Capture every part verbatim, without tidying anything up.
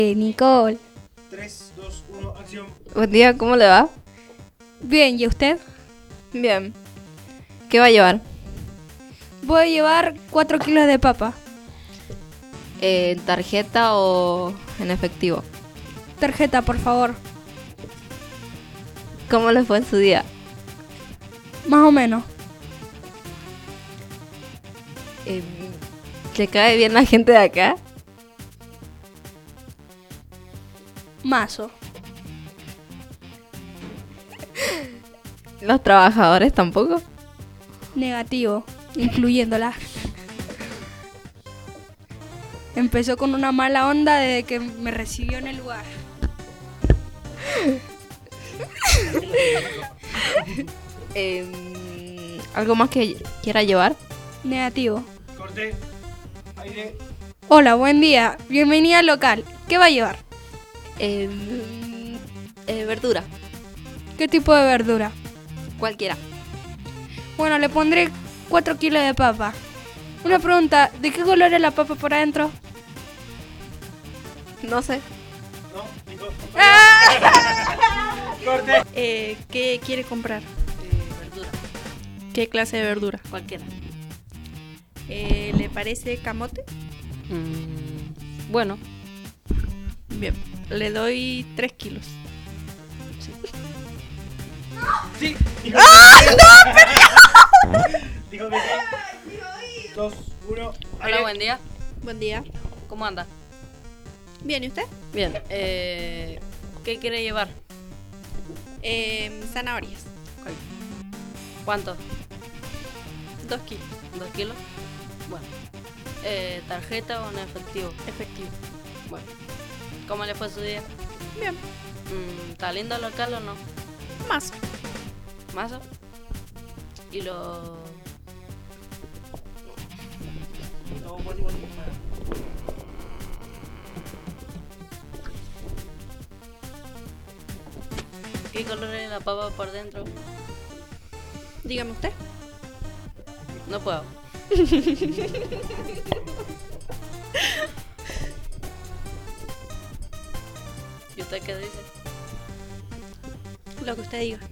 Eh, Nicole. tres, dos, uno, acción. Buen día, ¿cómo le va? Bien, ¿y usted? Bien. ¿Qué va a llevar? Voy a llevar cuatro kilos de papa. ¿En tarjeta o en efectivo? Tarjeta, por favor. ¿Cómo le fue en su día? Más o menos. Eh, ¿Le cae bien la gente de acá? Mazo. ¿Los trabajadores tampoco? Negativo, incluyéndola. Empezó con una mala onda desde que me recibió en el lugar. Eh, ¿Algo más que quiera llevar? Negativo. Corte. Aire. Hola, buen día. Bienvenida al local. ¿Qué va a llevar? Eh, eh, verdura, ¿Qué tipo de verdura? cualquiera. Bueno, le pondré cuatro kilos de papa. Una pregunta, ¿de qué color es la papa por adentro? No sé. No, Nico. ¡Ah! Corte. Eh, ¿Qué quiere comprar? Eh, verdura, ¿Qué clase de verdura? cualquiera. Eh, ¿Le parece camote? Mm, bueno, Bien, le doy tres kilos. Sí. Nico. ¡Ah, no! Dijo que sí. dos, uno, aire. Hola, buen día. Buen día. ¿Cómo anda? Bien, ¿y usted? Bien. Eh, ¿Qué quiere llevar? Eh, zanahorias. ¿Cuánto? Dos kilos. ¿Dos kilos? Bueno. Eh, ¿Tarjeta o en efectivo? Efectivo. Bueno. ¿Cómo le fue su día? Bien. Mm, ¿Está lindo el local o no? Más. ¿Mazo? Y lo... No, boli, boli. ¿Qué color es la papa por dentro? Dígame usted. No puedo. ¿Y usted qué dice? Lo que usted diga.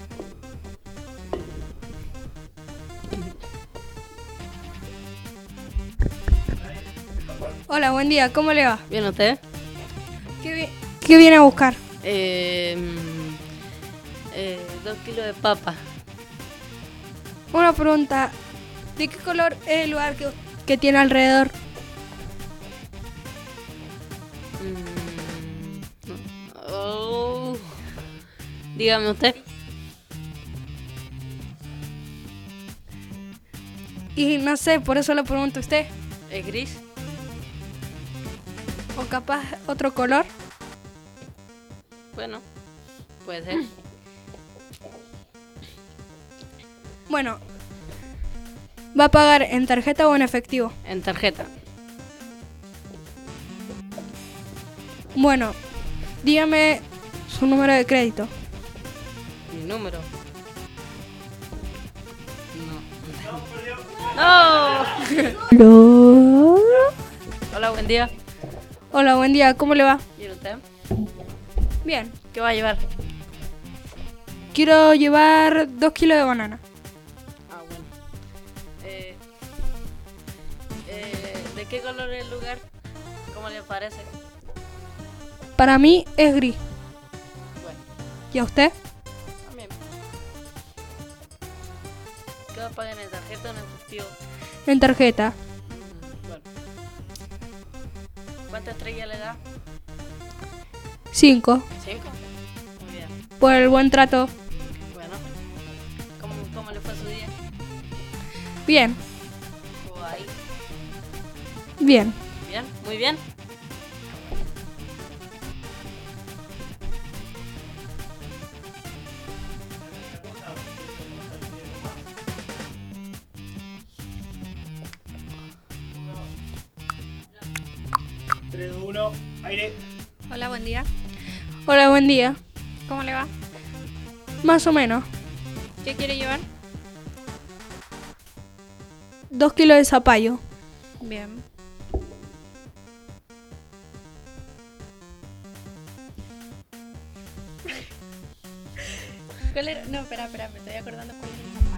Hola, buen día. ¿Cómo le va? ¿Bien usted? ¿Qué, vi- qué viene a buscar? Eh, mm, eh, dos kilos de papa. Una pregunta, ¿de qué color es el lugar que, que tiene alrededor? Mm, no. Oh. Dígame usted. Y no sé, por eso le pregunto a usted. ¿Es gris? ¿O capaz otro color? Bueno, puede ser. Bueno, ¿va a pagar en tarjeta o en efectivo? En tarjeta. Bueno, dígame su número de crédito. Mi número. No. No. Hola, buen día. Hola, buen día. ¿Cómo le va? ¿Y usted? Bien. ¿Qué va a llevar? Quiero llevar dos kilos de banana. Ah, bueno. Eh, eh, ¿De qué color es el lugar? ¿Cómo le parece? Para mí es gris. Bueno, ¿Y a usted? también. ¿Qué va a pagar en tarjeta o en efectivo? En tarjeta. Mm, bueno. ¿Cuántas estrellas le da? Cinco. ¿Cinco? Muy bien. Por el buen trato. Bueno. ¿Cómo, cómo le fue su día? Bien. ¿Estuvo ahí? Bien. ¿Bien? ¿Muy bien? tres, dos, uno, aire. Hola, buen día. Hola, buen día. ¿Cómo le va? Más o menos. ¿Qué quiere llevar? Dos kilos de zapallo. Bien. ¿Cuál era? No, espera, espera, me estoy acordando cuál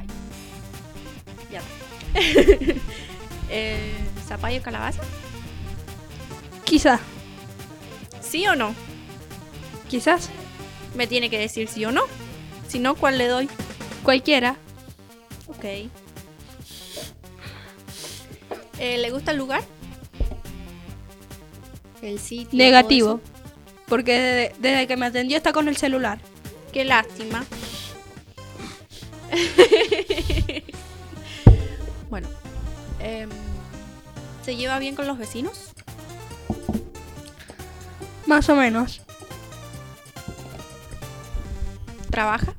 era el zapallo. Ya. eh, ¿Zapallo calabaza? Quizás. ¿Sí o no? Quizás. Me tiene que decir sí o no. Si no, ¿cuál le doy? Cualquiera. Ok. Eh, ¿Le gusta el lugar? El sitio. Negativo. todo eso. Porque desde, desde que me atendió está con el celular. Qué lástima. Bueno. em, ¿Se lleva bien con los vecinos? Más o menos. ¿Trabaja?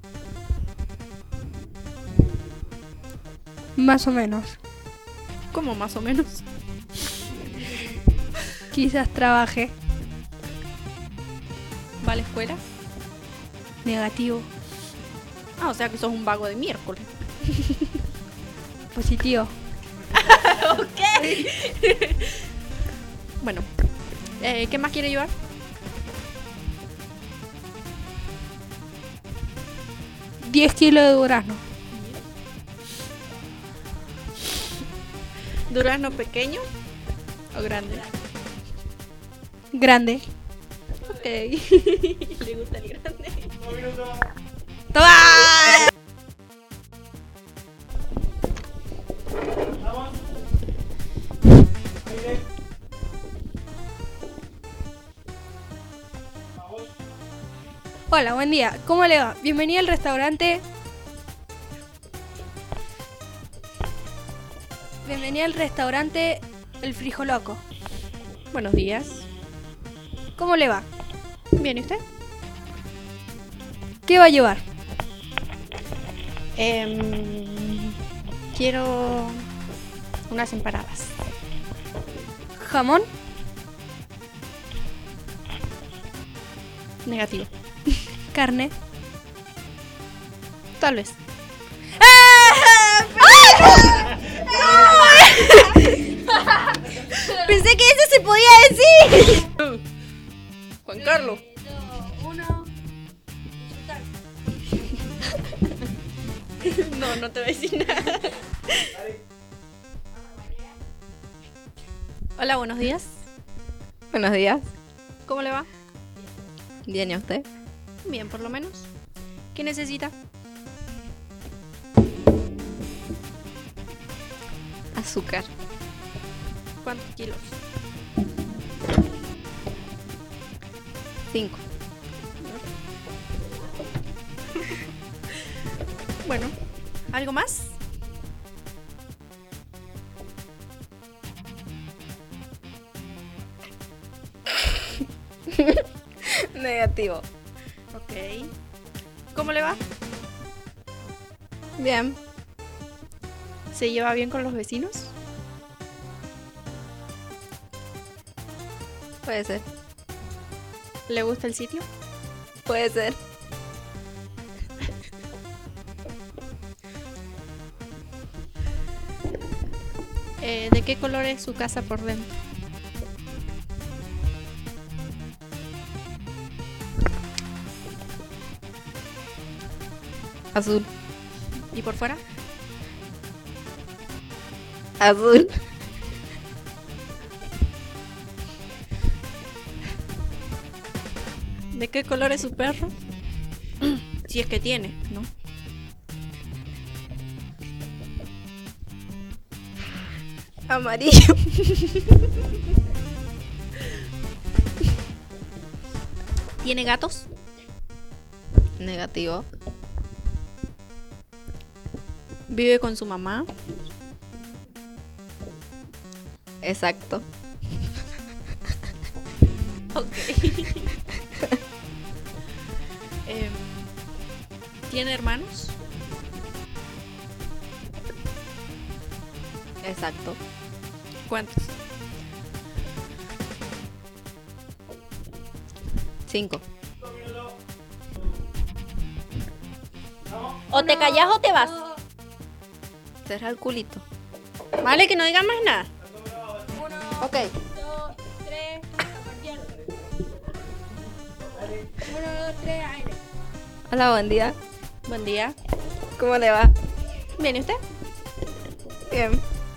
Más o menos. ¿Cómo más o menos? Quizás trabaje. ¿Va a la escuela? Negativo. Ah, o sea que sos un vago de miércoles. Positivo. Bueno. Eh, ¿Qué más quiere llevar? diez kilos de durazno. ¿Durazno pequeño o grande? Grande. Ok. ¿Le gusta el grande? Dos minutos. ¡Toma! Vamos. Aire. Vamos. Hola, buen día. ¿Cómo le va? Bienvenido al restaurante. Bienvenido al restaurante El Frijoloco. Buenos días. ¿Cómo le va? Bien, ¿y usted? ¿Qué va a llevar? Em, quiero unas empanadas. ¿Jamón? Negativo. ¿Carne? Tal vez. Pensé que eso se podía decir. Juan Carlos. No, no te voy a decir nada. Hola, buenos días. Buenos días. ¿Cómo le va? Bien, ¿y a usted? Bien, por lo menos. ¿Qué necesita? Azúcar. ¿Cuántos kilos? Cinco. Bueno, ¿algo más? Negativo. Ok. ¿Cómo le va? Bien. ¿Se lleva bien con los vecinos? Puede ser. ¿Le gusta el sitio? Puede ser. Eh, ¿De qué color es su casa por dentro? Azul. ¿Y por fuera? Azul. ¿De qué color es su perro? Si es que tiene, ¿no? Amarillo. ¿Tiene gatos? Negativo. ¿Vive con su mamá? Exacto. Ok. Em, ¿Tiene hermanos? Exacto. ¿Cuántos? Cinco. Dos minutos. O te callas o te vas. Cerra el culito. Vale, que no digas más nada. Ok. Dos, tres, uno, dos, tres, aire. Hola, buen día. Buen día. ¿Cómo le va? ¿Viene usted? Bien.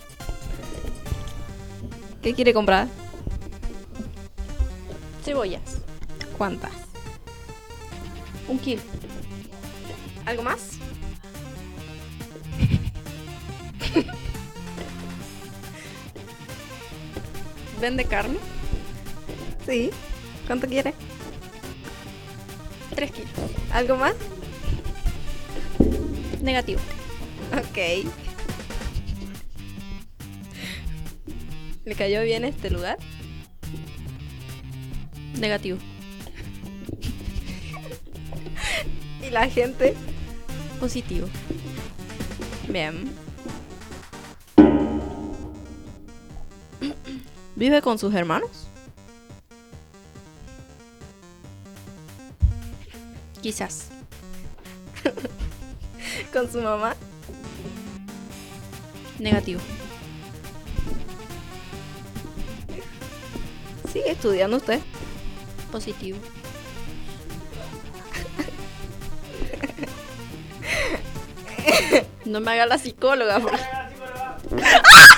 ¿Qué quiere comprar? Cebollas. ¿Cuántas? Un kilo. ¿Algo más? ¿Vende carne? Sí. ¿Cuánto quiere? Tres kilos. ¿Algo más? Negativo. Ok. ¿Le cayó bien este lugar? Negativo. ¿Y la gente? Positivo. Bien. ¿Vive con sus hermanos? Quizás. ¿Con su mamá? Negativo. ¿Sigue estudiando usted? Positivo. No me haga la psicóloga. por- Así, por abajo.